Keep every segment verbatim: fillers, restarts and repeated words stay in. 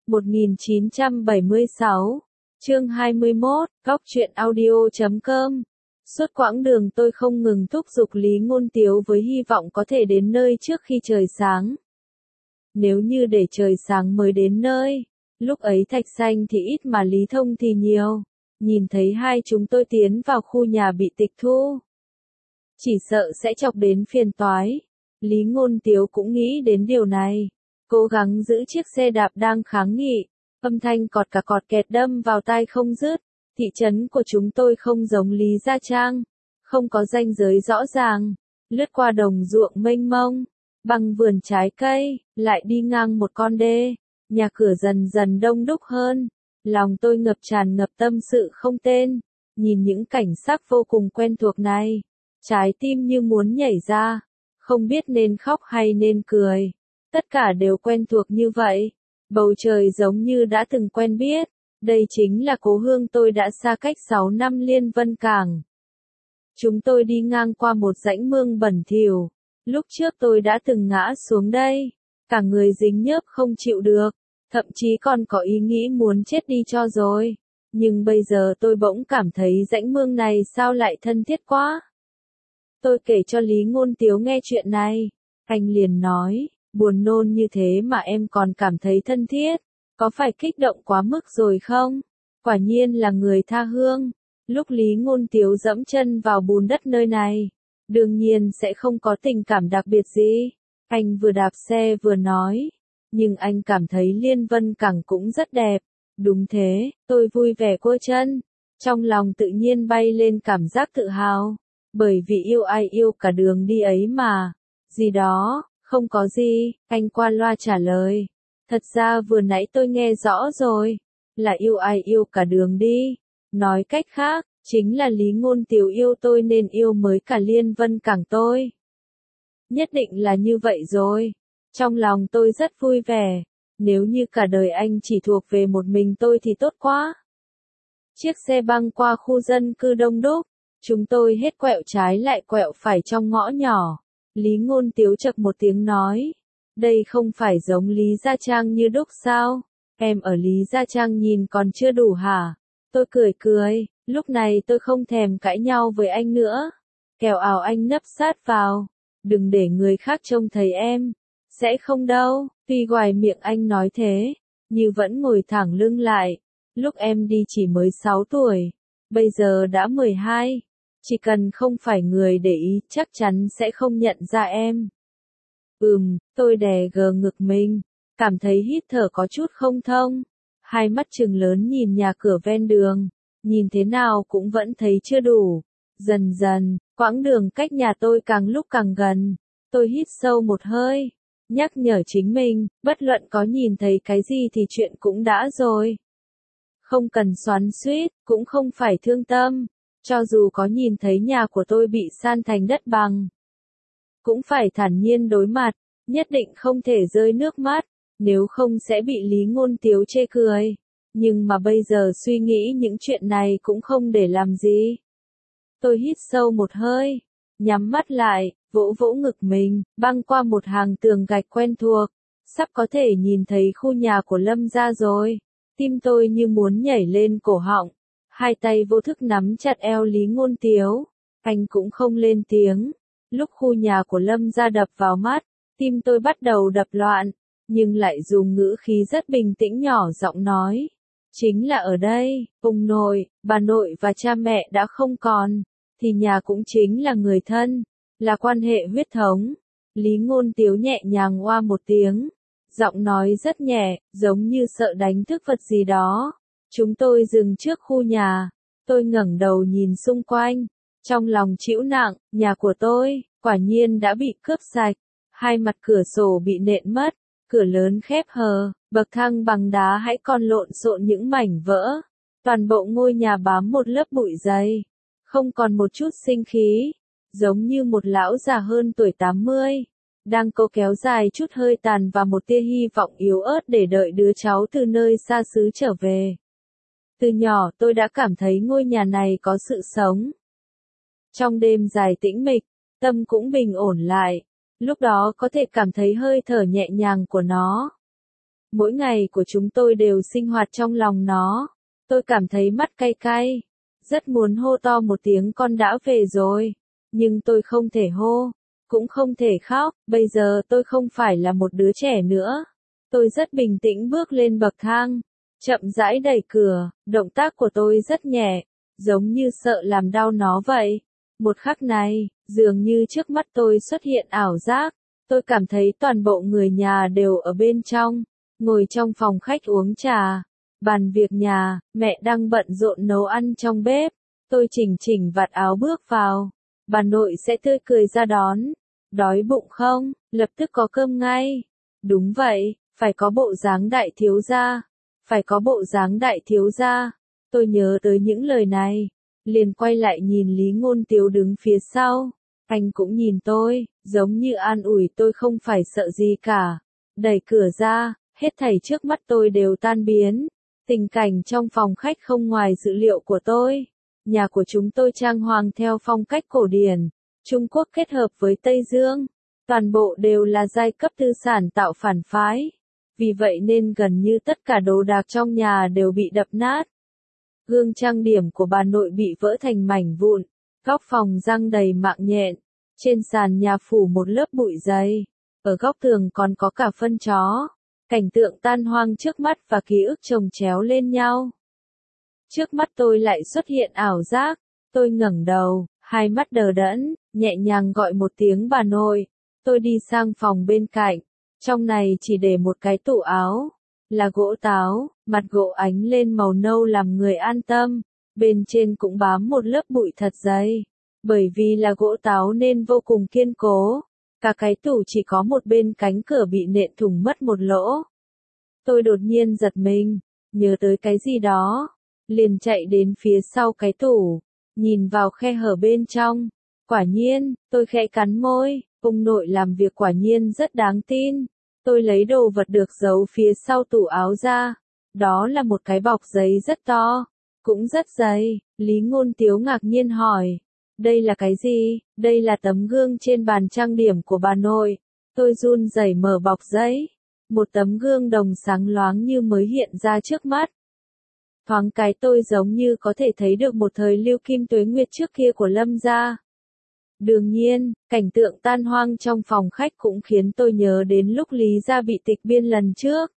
một nghìn chín trăm bảy mươi sáu, chương hai mươi mốt, góc truyện audio chấm com. Suốt quãng đường tôi không ngừng thúc giục Lý Ngôn Tiếu với hy vọng có thể đến nơi trước khi trời sáng. Nếu như để trời sáng mới đến nơi, lúc ấy Thạch Xanh thì ít mà Lý Thông thì nhiều. Nhìn thấy hai chúng tôi tiến vào khu nhà bị tịch thu, chỉ sợ sẽ chọc đến phiền toái. Lý Ngôn Tiếu cũng nghĩ đến điều này, cố gắng giữ chiếc xe đạp đang kháng nghị, âm thanh cọt cả cọt kẹt đâm vào tai không dứt. Thị trấn của chúng tôi không giống Lý Gia Trang, không có ranh giới rõ ràng, lướt qua đồng ruộng mênh mông, bằng vườn trái cây, lại đi ngang một con đê, nhà cửa dần dần đông đúc hơn. Lòng tôi ngập tràn ngập tâm sự không tên, nhìn những cảnh sắc vô cùng quen thuộc này, trái tim như muốn nhảy ra, không biết nên khóc hay nên cười. Tất cả đều quen thuộc như vậy, bầu trời giống như đã từng quen biết, đây chính là cố hương tôi đã xa cách sáu năm Liên Vân Cảng. Chúng tôi đi ngang qua một rãnh mương bẩn thỉu, lúc trước tôi đã từng ngã xuống đây, cả người dính nhớp không chịu được. Thậm chí còn có ý nghĩ muốn chết đi cho rồi. Nhưng bây giờ tôi bỗng cảm thấy rãnh mương này sao lại thân thiết quá. Tôi kể cho Lý Ngôn Tiếu nghe chuyện này. Anh liền nói, buồn nôn như thế mà em còn cảm thấy thân thiết. Có phải kích động quá mức rồi không? Quả nhiên là người tha hương. Lúc Lý Ngôn Tiếu dẫm chân vào bùn đất nơi này, đương nhiên sẽ không có tình cảm đặc biệt gì. Anh vừa đạp xe vừa nói. Nhưng anh cảm thấy Liên Vân Cảng cũng rất đẹp. Đúng thế, tôi vui vẻ quơ chân. Trong lòng tự nhiên bay lên cảm giác tự hào. Bởi vì yêu ai yêu cả đường đi ấy mà. Gì đó, không có gì, anh qua loa trả lời. Thật ra vừa nãy tôi nghe rõ rồi. Là yêu ai yêu cả đường đi. Nói cách khác, chính là Lý Ngôn Tiếu yêu tôi nên yêu mới cả Liên Vân Cảng tôi. Nhất định là như vậy rồi. Trong lòng tôi rất vui vẻ, nếu như cả đời anh chỉ thuộc về một mình tôi thì tốt quá. Chiếc xe băng qua khu dân cư đông đúc, chúng tôi hết quẹo trái lại quẹo phải trong ngõ nhỏ. Lý Ngôn Tiếu chậc một tiếng nói, đây không phải giống Lý Gia Trang như đúc sao? Em ở Lý Gia Trang nhìn còn chưa đủ hả? Tôi cười cười, lúc này tôi không thèm cãi nhau với anh nữa. Kẻo ảo anh nấp sát vào, đừng để người khác trông thấy em. Sẽ không đâu, tuy ngoài miệng anh nói thế, nhưng vẫn ngồi thẳng lưng lại. Lúc em đi chỉ mới sáu tuổi, bây giờ đã mười hai. Chỉ cần không phải người để ý chắc chắn sẽ không nhận ra em. Ừm, tôi đè gờ ngực mình, cảm thấy hít thở có chút không thông. Hai mắt trừng lớn nhìn nhà cửa ven đường, nhìn thế nào cũng vẫn thấy chưa đủ. Dần dần, quãng đường cách nhà tôi càng lúc càng gần, tôi hít sâu một hơi. Nhắc nhở chính mình, bất luận có nhìn thấy cái gì thì chuyện cũng đã rồi. Không cần xoắn xuýt, cũng không phải thương tâm. Cho dù có nhìn thấy nhà của tôi bị san thành đất bằng, cũng phải thản nhiên đối mặt, nhất định không thể rơi nước mắt, nếu không sẽ bị Lý Ngôn Tiếu chê cười. Nhưng mà bây giờ suy nghĩ những chuyện này cũng không để làm gì. Tôi hít sâu một hơi, nhắm mắt lại, vỗ vỗ ngực mình, băng qua một hàng tường gạch quen thuộc, sắp có thể nhìn thấy khu nhà của Lâm gia rồi. Tim tôi như muốn nhảy lên cổ họng, hai tay vô thức nắm chặt eo Lý Ngôn Tiếu, anh cũng không lên tiếng. Lúc khu nhà của Lâm gia đập vào mắt, tim tôi bắt đầu đập loạn, nhưng lại dùng ngữ khí rất bình tĩnh nhỏ giọng nói. Chính là ở đây, ông nội, bà nội và cha mẹ đã không còn, thì nhà cũng chính là người thân. Là quan hệ huyết thống. Lý Ngôn Tiếu nhẹ nhàng oa một tiếng, giọng nói rất nhẹ, giống như sợ đánh thức vật gì đó. Chúng tôi dừng trước khu nhà, tôi ngẩng đầu nhìn xung quanh, trong lòng trĩu nặng, nhà của tôi, quả nhiên đã bị cướp sạch. Hai mặt cửa sổ bị nện mất, cửa lớn khép hờ, bậc thang bằng đá hãy còn lộn xộn những mảnh vỡ. Toàn bộ ngôi nhà bám một lớp bụi dày, không còn một chút sinh khí. Giống như một lão già hơn tuổi tám mươi, đang cố kéo dài chút hơi tàn và một tia hy vọng yếu ớt để đợi đứa cháu từ nơi xa xứ trở về. Từ nhỏ tôi đã cảm thấy ngôi nhà này có sự sống. Trong đêm dài tĩnh mịch, tâm cũng bình ổn lại, lúc đó có thể cảm thấy hơi thở nhẹ nhàng của nó. Mỗi ngày của chúng tôi đều sinh hoạt trong lòng nó. Tôi cảm thấy mắt cay cay. Rất muốn hô to một tiếng con đã về rồi. Nhưng tôi không thể hô. Cũng không thể khóc. Bây giờ tôi không phải là một đứa trẻ nữa. Tôi rất bình tĩnh bước lên bậc thang. Chậm rãi đẩy cửa. Động tác của tôi rất nhẹ. Giống như sợ làm đau nó vậy. Một khắc này, dường như trước mắt tôi xuất hiện ảo giác. Tôi cảm thấy toàn bộ người nhà đều ở bên trong. Ngồi trong phòng khách uống trà. Bàn việc nhà, mẹ đang bận rộn nấu ăn trong bếp. Tôi chỉnh chỉnh vạt áo bước vào. Bà nội sẽ tươi cười ra đón. Đói bụng không? Lập tức có cơm ngay. Đúng vậy, phải có bộ dáng đại thiếu gia. Phải có bộ dáng đại thiếu gia. Tôi nhớ tới những lời này. Liền quay lại nhìn Lý Ngôn Tiếu đứng phía sau. Anh cũng nhìn tôi, giống như an ủi tôi không phải sợ gì cả. Đẩy cửa ra, hết thảy trước mắt tôi đều tan biến. Tình cảnh trong phòng khách không ngoài dự liệu của tôi. Nhà của chúng tôi trang hoàng theo phong cách cổ điển, Trung Quốc kết hợp với Tây Dương. Toàn bộ đều là giai cấp tư sản tạo phản phái. Vì vậy nên gần như tất cả đồ đạc trong nhà đều bị đập nát. Gương trang điểm của bà nội bị vỡ thành mảnh vụn. Góc phòng răng đầy mạng nhện. Trên sàn nhà phủ một lớp bụi dày. Ở góc tường còn có cả phân chó. Cảnh tượng tan hoang trước mắt và ký ức chồng chéo lên nhau. Trước mắt tôi lại xuất hiện ảo giác. Tôi ngẩng đầu, hai mắt đờ đẫn, nhẹ nhàng gọi một tiếng bà nội. Tôi đi sang phòng bên cạnh. Trong này chỉ để một cái tủ áo. Là gỗ táo, mặt gỗ ánh lên màu nâu làm người an tâm. Bên trên cũng bám một lớp bụi thật dày. Bởi vì là gỗ táo nên vô cùng kiên cố. Cả cái tủ chỉ có một bên cánh cửa bị nện thủng mất một lỗ. Tôi đột nhiên giật mình, nhớ tới cái gì đó. Liền chạy đến phía sau cái tủ, nhìn vào khe hở bên trong. Quả nhiên, tôi khẽ cắn môi, ông nội làm việc quả nhiên rất đáng tin. Tôi lấy đồ vật được giấu phía sau tủ áo ra. Đó là một cái bọc giấy rất to, cũng rất dày. Lý Ngôn Tiếu ngạc nhiên hỏi. Đây là cái gì? Đây là tấm gương trên bàn trang điểm của bà nội. Tôi run rẩy mở bọc giấy. Một tấm gương đồng sáng loáng như mới hiện ra trước mắt. Thoáng cái tôi giống như có thể thấy được một thời lưu kim tuế nguyệt trước kia của Lâm gia. Đương nhiên, cảnh tượng tan hoang trong phòng khách cũng khiến tôi nhớ đến lúc Lý gia bị tịch biên lần trước.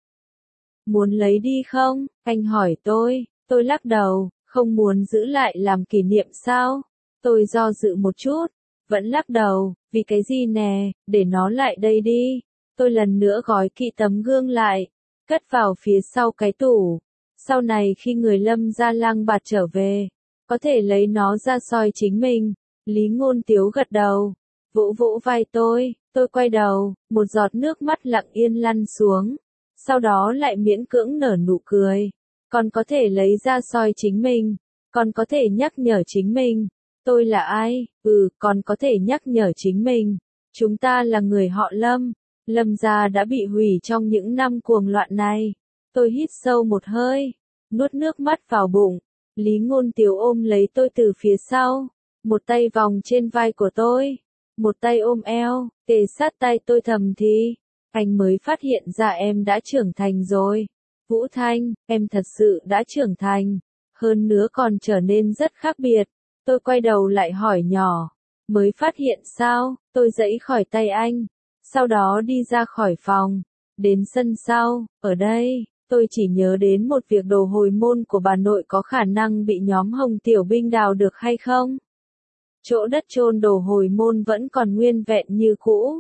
Muốn lấy đi không? Anh hỏi tôi. Tôi lắc đầu, không muốn giữ lại làm kỷ niệm sao? Tôi do dự một chút, vẫn lắc đầu, vì cái gì nè, để nó lại đây đi. Tôi lần nữa gói kỹ tấm gương lại, cất vào phía sau cái tủ. Sau này khi người Lâm gia lang bạt trở về, có thể lấy nó ra soi chính mình. Lý Ngôn Tiếu gật đầu, vỗ vỗ vai tôi, tôi quay đầu, một giọt nước mắt lặng yên lăn xuống. Sau đó lại miễn cưỡng nở nụ cười. Còn có thể lấy ra soi chính mình, còn có thể nhắc nhở chính mình. Tôi là ai? Ừ, còn có thể nhắc nhở chính mình. Chúng ta là người họ Lâm. Lâm gia đã bị hủy trong những năm cuồng loạn này. Tôi hít sâu một hơi, nuốt nước mắt vào bụng. Lý Ngôn Tiếu ôm lấy tôi từ phía sau, một tay vòng trên vai của tôi, một tay ôm eo, kề sát tay tôi thầm thì. Anh mới phát hiện ra em đã trưởng thành rồi. Vũ Thanh, em thật sự đã trưởng thành. Hơn nữa còn trở nên rất khác biệt. Tôi quay đầu lại hỏi nhỏ. Mới phát hiện sao? Tôi giãy khỏi tay anh. Sau đó đi ra khỏi phòng. Đến sân sau. Ở đây, tôi chỉ nhớ đến một việc đồ hồi môn của bà nội có khả năng bị nhóm Hồng Tiểu Binh đào được hay không? Chỗ đất chôn đồ hồi môn vẫn còn nguyên vẹn như cũ.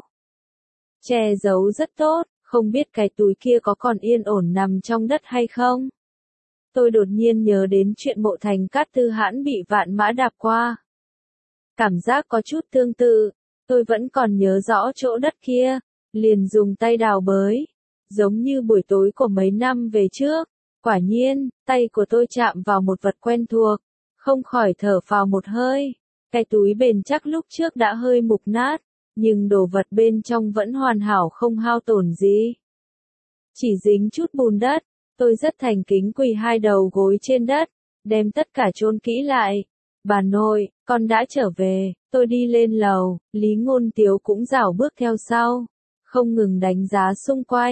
Che giấu rất tốt, không biết cái túi kia có còn yên ổn nằm trong đất hay không? Tôi đột nhiên nhớ đến chuyện Mộ Thành Cát Tư Hãn bị vạn mã đạp qua. Cảm giác có chút tương tự, tôi vẫn còn nhớ rõ chỗ đất kia, liền dùng tay đào bới, giống như buổi tối của mấy năm về trước. Quả nhiên, tay của tôi chạm vào một vật quen thuộc, không khỏi thở phào một hơi. Cái túi bền chắc lúc trước đã hơi mục nát, nhưng đồ vật bên trong vẫn hoàn hảo không hao tổn gì. Chỉ dính chút bùn đất, tôi rất thành kính quỳ hai đầu gối trên đất, đem tất cả chôn kỹ lại. Bà nội, con đã trở về. Tôi đi lên lầu, Lý Ngôn Tiếu cũng rảo bước theo sau, không ngừng đánh giá xung quanh.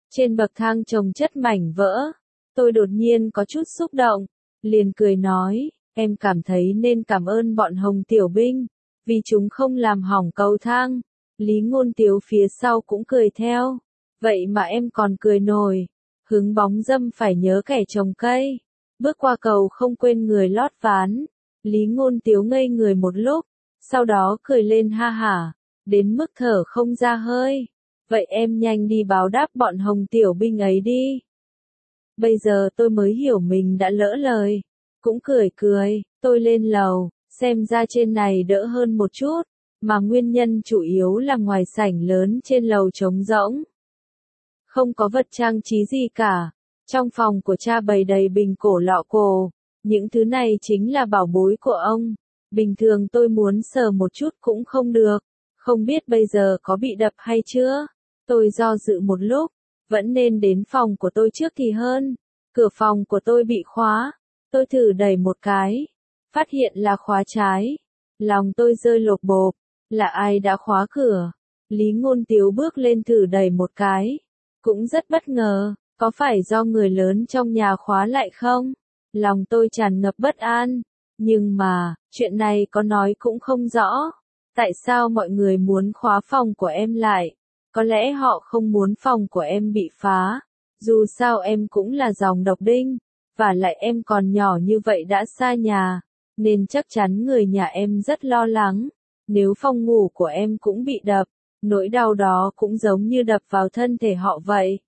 Trên bậc thang chồng chất mảnh vỡ. Tôi đột nhiên có chút xúc động, liền cười nói, em cảm thấy nên cảm ơn bọn Hồng Tiểu Binh, vì chúng không làm hỏng cầu thang. Lý Ngôn Tiếu phía sau cũng cười theo, vậy mà em còn cười nổi, hướng bóng dâm phải nhớ kẻ trồng cây. Bước qua cầu không quên người lót ván. Lý Ngôn Tiếu ngây người một lúc, sau đó cười lên ha hả, đến mức thở không ra hơi. Vậy em nhanh đi báo đáp bọn Hồng Tiểu Binh ấy đi. Bây giờ tôi mới hiểu mình đã lỡ lời. Cũng cười cười, tôi lên lầu, xem ra trên này đỡ hơn một chút, mà nguyên nhân chủ yếu là ngoài sảnh lớn trên lầu trống rỗng. Không có vật trang trí gì cả. Trong phòng của cha bày đầy bình cổ lọ cổ. Những thứ này chính là bảo bối của ông. Bình thường tôi muốn sờ một chút cũng không được. Không biết bây giờ có bị đập hay chưa? Tôi do dự một lúc. Vẫn nên đến phòng của tôi trước thì hơn. Cửa phòng của tôi bị khóa. Tôi thử đẩy một cái. Phát hiện là khóa trái. Lòng tôi rơi lột bột. Là ai đã khóa cửa? Lý Ngôn Tiếu bước lên thử đẩy một cái. Cũng rất bất ngờ. Có phải do người lớn trong nhà khóa lại không? Lòng tôi tràn ngập bất an. Nhưng mà, chuyện này có nói cũng không rõ. Tại sao mọi người muốn khóa phòng của em lại? Có lẽ họ không muốn phòng của em bị phá. Dù sao em cũng là dòng độc đinh. Và lại em còn nhỏ như vậy đã xa nhà. Nên chắc chắn người nhà em rất lo lắng. Nếu phòng ngủ của em cũng bị đập, nỗi đau đó cũng giống như đập vào thân thể họ vậy.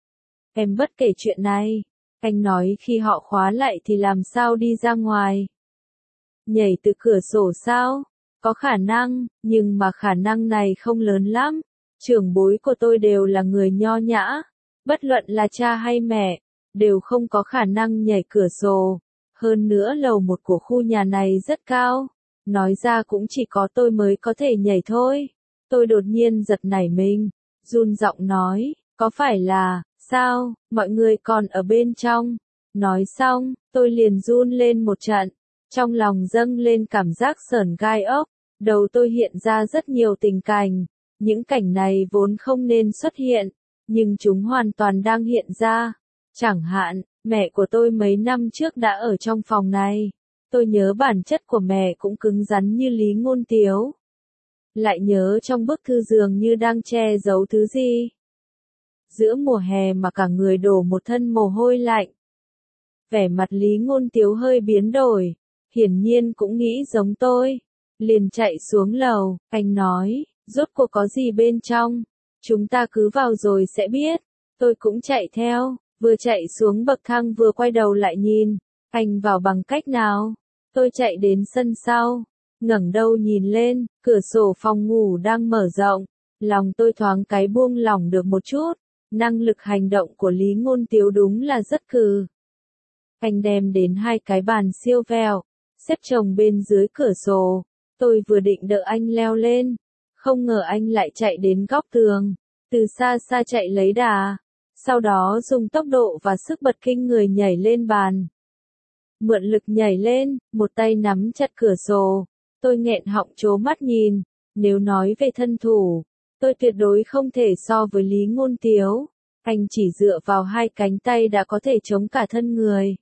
Em bất kể chuyện này. Anh nói khi họ khóa lại thì làm sao đi ra ngoài? Nhảy từ cửa sổ sao? Có khả năng, nhưng mà khả năng này không lớn lắm. Trưởng bối của tôi đều là người nho nhã. Bất luận là cha hay mẹ, đều không có khả năng nhảy cửa sổ. Hơn nữa lầu một của khu nhà này rất cao. Nói ra cũng chỉ có tôi mới có thể nhảy thôi. Tôi đột nhiên giật nảy mình, run giọng nói, có phải là, sao, mọi người còn ở bên trong? Nói xong, tôi liền run lên một trận. Trong lòng dâng lên cảm giác sởn gai ốc. Đầu tôi hiện ra rất nhiều tình cảnh. Những cảnh này vốn không nên xuất hiện, nhưng chúng hoàn toàn đang hiện ra. Chẳng hạn, mẹ của tôi mấy năm trước đã ở trong phòng này. Tôi nhớ bản chất của mẹ cũng cứng rắn như Lý Ngôn Tiếu. Lại nhớ trong bức thư dường như đang che giấu thứ gì. Giữa mùa hè mà cả người đổ một thân mồ hôi lạnh. Vẻ mặt Lý Ngôn Tiếu hơi biến đổi. Hiển nhiên cũng nghĩ giống tôi. Liền chạy xuống lầu, anh nói, rốt cuộc có gì bên trong? Chúng ta cứ vào rồi sẽ biết. Tôi cũng chạy theo, vừa chạy xuống bậc thang vừa quay đầu lại nhìn. Anh vào bằng cách nào? Tôi chạy đến sân sau, ngẩng đầu nhìn lên, cửa sổ phòng ngủ đang mở rộng. Lòng tôi thoáng cái buông lỏng được một chút. Năng lực hành động của Lý Ngôn Tiếu đúng là rất cừ. Anh đem đến hai cái bàn siêu vẹo, xếp chồng bên dưới cửa sổ. Tôi vừa định đỡ anh leo lên, không ngờ anh lại chạy đến góc tường, từ xa xa chạy lấy đà, sau đó dùng tốc độ và sức bật kinh người nhảy lên bàn. Mượn lực nhảy lên, một tay nắm chặt cửa sổ, tôi nghẹn họng trố mắt nhìn. Nếu nói về thân thủ, tôi tuyệt đối không thể so với Lý Ngôn Tiếu. Anh chỉ dựa vào hai cánh tay đã có thể chống cả thân người.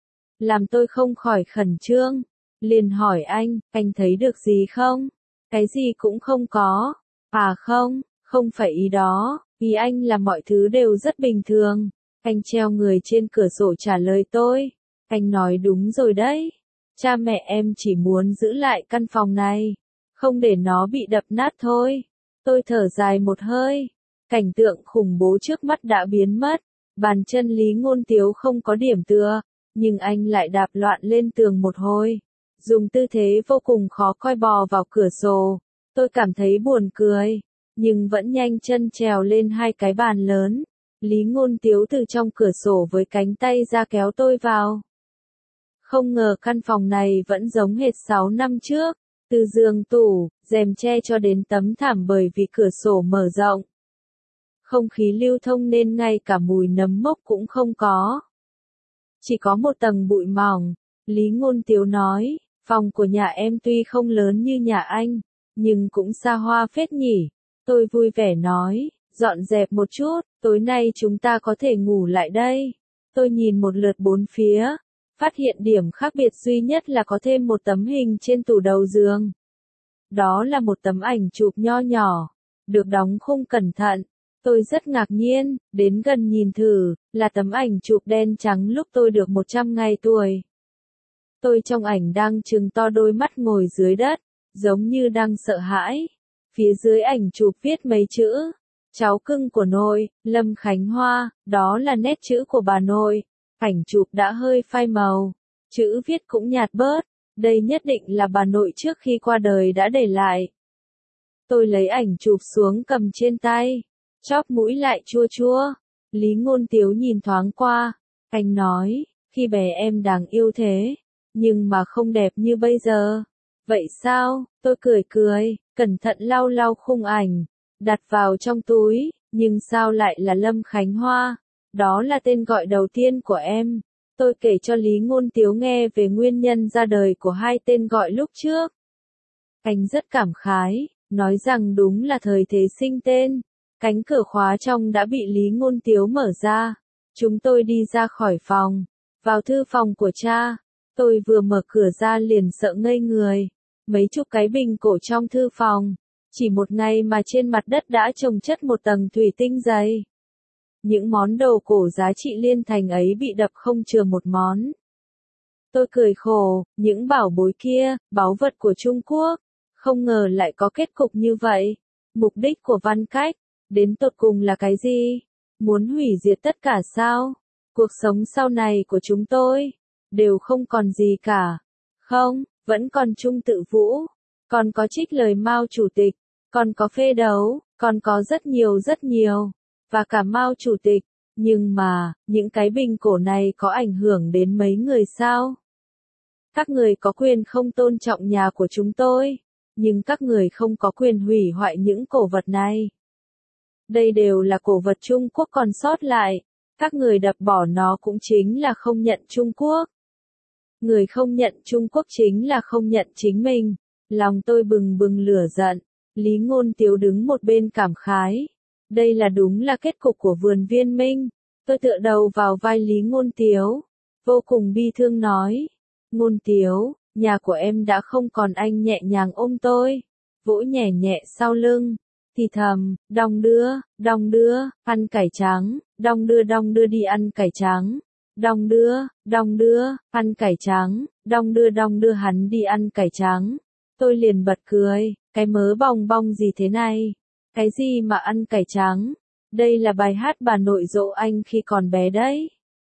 Làm tôi không khỏi khẩn trương. Liền hỏi anh, anh thấy được gì không? Cái gì cũng không có. À không, không phải ý đó, ý anh là mọi thứ đều rất bình thường. Anh treo người trên cửa sổ trả lời tôi. Anh nói đúng rồi đấy. Cha mẹ em chỉ muốn giữ lại căn phòng này, không để nó bị đập nát thôi. Tôi thở dài một hơi. Cảnh tượng khủng bố trước mắt đã biến mất. Bàn chân Lý Ngôn Tiếu không có điểm tựa, nhưng anh lại đạp loạn lên tường một hồi. Dùng tư thế vô cùng khó coi bò vào cửa sổ. Tôi cảm thấy buồn cười, nhưng vẫn nhanh chân trèo lên hai cái bàn lớn. Lý Ngôn Tiếu từ trong cửa sổ với cánh tay ra kéo tôi vào. Không ngờ căn phòng này vẫn giống hệt sáu năm trước. Từ giường tủ, rèm che cho đến tấm thảm bởi vì cửa sổ mở rộng. Không khí lưu thông nên ngay cả mùi nấm mốc cũng không có. Chỉ có một tầng bụi mỏng. Lý Ngôn Tiếu nói, phòng của nhà em tuy không lớn như nhà anh, nhưng cũng xa hoa phết nhỉ. Tôi vui vẻ nói, Dọn dẹp một chút, tối nay chúng ta có thể ngủ lại đây. Tôi nhìn một lượt bốn phía, phát hiện điểm khác biệt duy nhất là có thêm một tấm hình trên tủ đầu giường. Đó là một tấm ảnh chụp nho nhỏ, được đóng khung cẩn thận. Tôi rất ngạc nhiên, đến gần nhìn thử, là tấm ảnh chụp đen trắng lúc tôi được một trăm ngày tuổi. Tôi trong ảnh đang trừng to đôi mắt ngồi dưới đất, giống như đang sợ hãi. Phía dưới ảnh chụp viết mấy chữ, cháu cưng của nội, Lâm Khánh Hoa, đó là nét chữ của bà nội. Ảnh chụp đã hơi phai màu, chữ viết cũng nhạt bớt, đây nhất định là bà nội trước khi qua đời đã để lại. Tôi lấy ảnh chụp xuống cầm trên tay, chóp mũi lại chua chua. Lý Ngôn Tiếu nhìn thoáng qua, anh nói, khi bé em đáng yêu thế, nhưng mà không đẹp như bây giờ. Vậy sao? Tôi cười cười, cẩn thận lau lau khung ảnh, đặt vào trong túi, nhưng sao lại là Lâm Khánh Hoa? Đó là tên gọi đầu tiên của em. Tôi kể cho Lý Ngôn Tiếu nghe về nguyên nhân ra đời của hai tên gọi lúc trước. Anh rất cảm khái, nói rằng đúng là thời thế sinh tên. Cánh cửa khóa trong đã bị Lý Ngôn Tiếu mở ra. Chúng tôi đi ra khỏi phòng, vào thư phòng của cha. Tôi vừa mở cửa ra liền sợ ngây người. Mấy chục cái bình cổ trong thư phòng. Chỉ một ngày mà trên mặt đất đã chồng chất một tầng thủy tinh dày. Những món đồ cổ giá trị liên thành ấy bị đập không chừa một món. Tôi cười khổ, những bảo bối kia, báu vật của Trung Quốc. Không ngờ lại có kết cục như vậy. Mục đích của Văn Cách, đến tột cùng là cái gì? Muốn hủy diệt tất cả sao? Cuộc sống sau này của chúng tôi, đều không còn gì cả. Không, vẫn còn Trung Tự Vũ, còn có trích lời Mao Chủ tịch, còn có phê đấu, còn có rất nhiều rất nhiều, và cả Mao Chủ tịch. Nhưng mà, những cái bình cổ này có ảnh hưởng đến mấy người sao? Các người có quyền không tôn trọng nhà của chúng tôi, nhưng các người không có quyền hủy hoại những cổ vật này. Đây đều là cổ vật Trung Quốc còn sót lại, các người đập bỏ nó cũng chính là không nhận Trung Quốc. Người không nhận Trung Quốc chính là không nhận chính mình. Lòng tôi bừng bừng lửa giận. Lý Ngôn Tiếu đứng một bên cảm khái. Đây là đúng là kết cục của vườn Viên Minh. Tôi tựa đầu vào vai Lý Ngôn Tiếu, vô cùng bi thương nói. Ngôn Tiếu, nhà của em đã không còn. Anh nhẹ nhàng ôm tôi, vỗ nhẹ nhẹ sau lưng, thì thầm, đong đưa, đong đưa, ăn cải trắng, đong đưa đong đưa đi ăn cải trắng. Đong đưa, đong đưa, ăn cải trắng, đong đưa đong đưa hắn đi ăn cải trắng. Tôi liền bật cười, cái mớ bong bong gì thế này? Cái gì mà ăn cải trắng? Đây là bài hát bà nội dỗ anh khi còn bé đấy.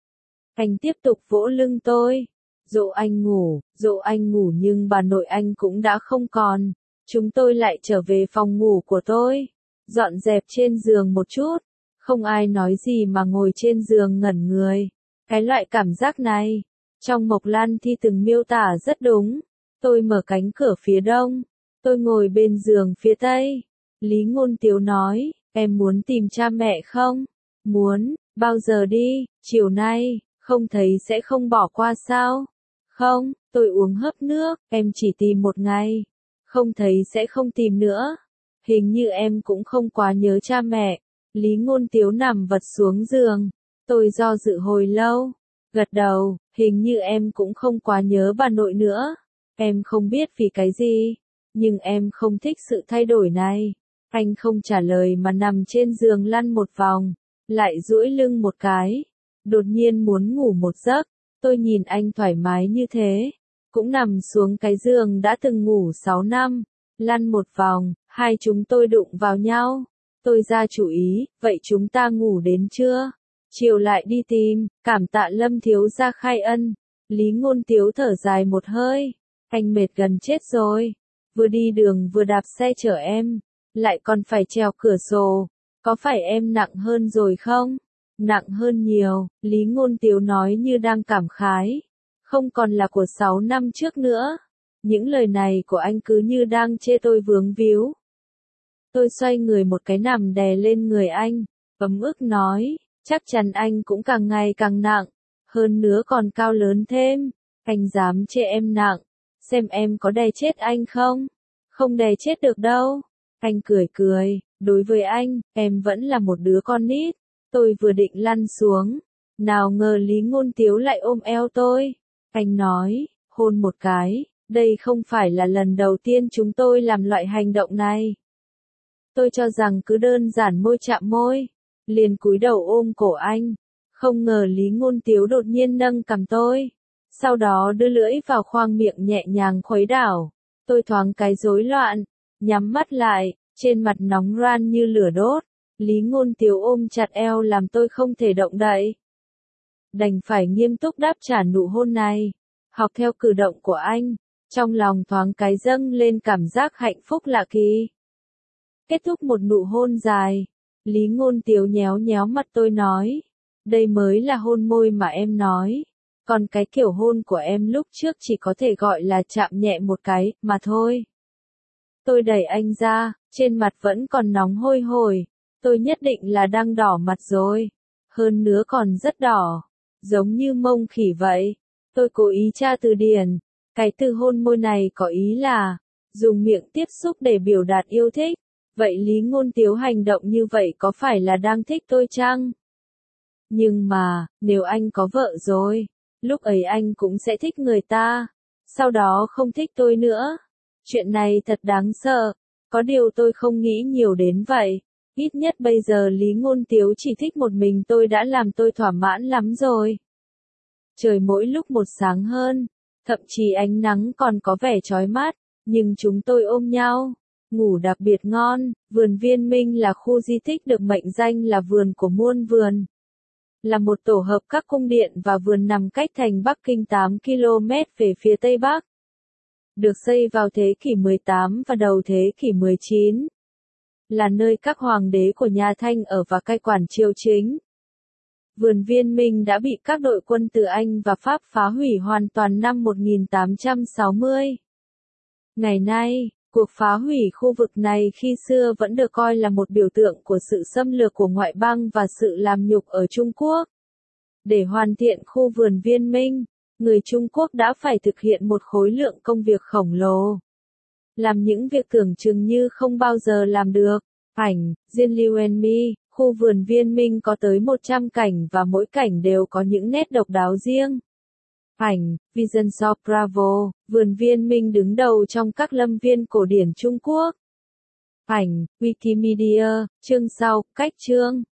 Anh tiếp tục vỗ lưng tôi. Dỗ anh ngủ, dỗ anh ngủ nhưng bà nội anh cũng đã không còn. Chúng tôi lại trở về phòng ngủ của tôi. Dọn dẹp trên giường một chút. Không ai nói gì mà ngồi trên giường ngẩn người. Cái loại cảm giác này, trong Mộc Lan Thi từng miêu tả rất đúng. Tôi mở cánh cửa phía đông. Tôi ngồi bên giường phía tây. Lý Ngôn Tiếu nói, em muốn tìm cha mẹ không? Muốn, bao giờ đi? Chiều nay, không thấy sẽ không bỏ qua sao? Không, tôi uống hớp nước, em chỉ tìm một ngày. Không thấy sẽ không tìm nữa. Hình như em cũng không quá nhớ cha mẹ. Lý Ngôn Tiếu nằm vật xuống giường. Tôi do dự hồi lâu. Gật đầu, hình như em cũng không quá nhớ bà nội nữa. Em không biết vì cái gì. Nhưng em không thích sự thay đổi này. Anh không trả lời mà nằm trên giường lăn một vòng. Lại duỗi lưng một cái. Đột nhiên muốn ngủ một giấc. Tôi nhìn anh thoải mái như thế. Cũng nằm xuống cái giường đã từng ngủ sáu năm. Lăn một vòng, hai chúng tôi đụng vào nhau. Tôi ra chủ ý, vậy chúng ta ngủ đến trưa. Chiều lại đi tìm, cảm tạ Lâm thiếu gia khai ân. Lý Ngôn Tiếu thở dài một hơi. Anh mệt gần chết rồi. Vừa đi đường vừa đạp xe chở em. Lại còn phải trèo cửa sổ. Có phải em nặng hơn rồi không? Nặng hơn nhiều, Lý Ngôn Tiếu nói như đang cảm khái. Không còn là của sáu năm trước nữa. Những lời này của anh cứ như đang chê tôi vướng víu. Tôi xoay người một cái nằm đè lên người anh. Ấm ức nói, chắc chắn anh cũng càng ngày càng nặng. Hơn nữa còn cao lớn thêm. Anh dám chê em nặng. Xem em có đè chết anh không? Không đè chết được đâu. Anh cười cười, Đối với anh, em vẫn là một đứa con nít. Tôi vừa định lăn xuống. Nào ngờ Lý Ngôn Tiếu lại ôm eo tôi. Anh nói, hôn một cái, đây không phải là lần đầu tiên chúng tôi làm loại hành động này. Tôi cho rằng cứ đơn giản môi chạm môi, liền cúi đầu ôm cổ anh. Không ngờ Lý Ngôn Tiếu đột nhiên nâng cằm tôi. Sau đó đưa lưỡi vào khoang miệng nhẹ nhàng khuấy đảo. Tôi thoáng cái rối loạn, nhắm mắt lại, trên mặt nóng ran như lửa đốt. Lý Ngôn Tiếu ôm chặt eo làm tôi không thể động đậy. Đành phải nghiêm túc đáp trả nụ hôn này. Học theo cử động của anh, trong lòng thoáng cái dâng lên cảm giác hạnh phúc lạ kỳ. Kết thúc một nụ hôn dài, Lý Ngôn Tiếu nhéo nhéo mặt tôi nói, đây mới là hôn môi mà em nói, còn cái kiểu hôn của em lúc trước chỉ có thể gọi là chạm nhẹ một cái, mà thôi. Tôi đẩy anh ra, trên mặt vẫn còn nóng hôi hổi, tôi nhất định là đang đỏ mặt rồi, hơn nữa còn rất đỏ, giống như mông khỉ vậy. Tôi cố ý tra từ điển, cái từ hôn môi này có ý là, dùng miệng tiếp xúc để biểu đạt yêu thích. Vậy Lý Ngôn Tiếu hành động như vậy có phải là đang thích tôi chăng? Nhưng mà, nếu anh có vợ rồi, lúc ấy anh cũng sẽ thích người ta, sau đó không thích tôi nữa. Chuyện này thật đáng sợ, có điều tôi không nghĩ nhiều đến vậy. Ít nhất bây giờ Lý Ngôn Tiếu chỉ thích một mình tôi đã làm tôi thỏa mãn lắm rồi. Trời mỗi lúc một sáng hơn, thậm chí ánh nắng còn có vẻ chói mắt, nhưng chúng tôi ôm nhau, ngủ đặc biệt ngon. Vườn Viên Minh là khu di tích được mệnh danh là vườn của muôn vườn. Là một tổ hợp các cung điện và vườn nằm cách thành Bắc Kinh tám ki lô mét về phía tây bắc. Được xây vào thế kỷ mười tám và đầu thế kỷ mười chín. Là nơi các hoàng đế của nhà Thanh ở và cai quản triều chính. Vườn Viên Minh đã bị các đội quân từ Anh và Pháp phá hủy hoàn toàn năm một nghìn tám trăm sáu mươi. Ngày nay, cuộc phá hủy khu vực này khi xưa vẫn được coi là một biểu tượng của sự xâm lược của ngoại bang và sự làm nhục ở Trung Quốc. Để hoàn thiện khu vườn Viên Minh, người Trung Quốc đã phải thực hiện một khối lượng công việc khổng lồ. Làm những việc tưởng chừng như không bao giờ làm được. Ảnh, Diên Liu and Me, khu vườn Viên Minh có tới một trăm cảnh và mỗi cảnh đều có những nét độc đáo riêng. Ảnh, Visions of Bravo, vườn Viên Minh đứng đầu trong các lâm viên cổ điển Trung Quốc. Ảnh, Wikimedia, chương sau, cách chương.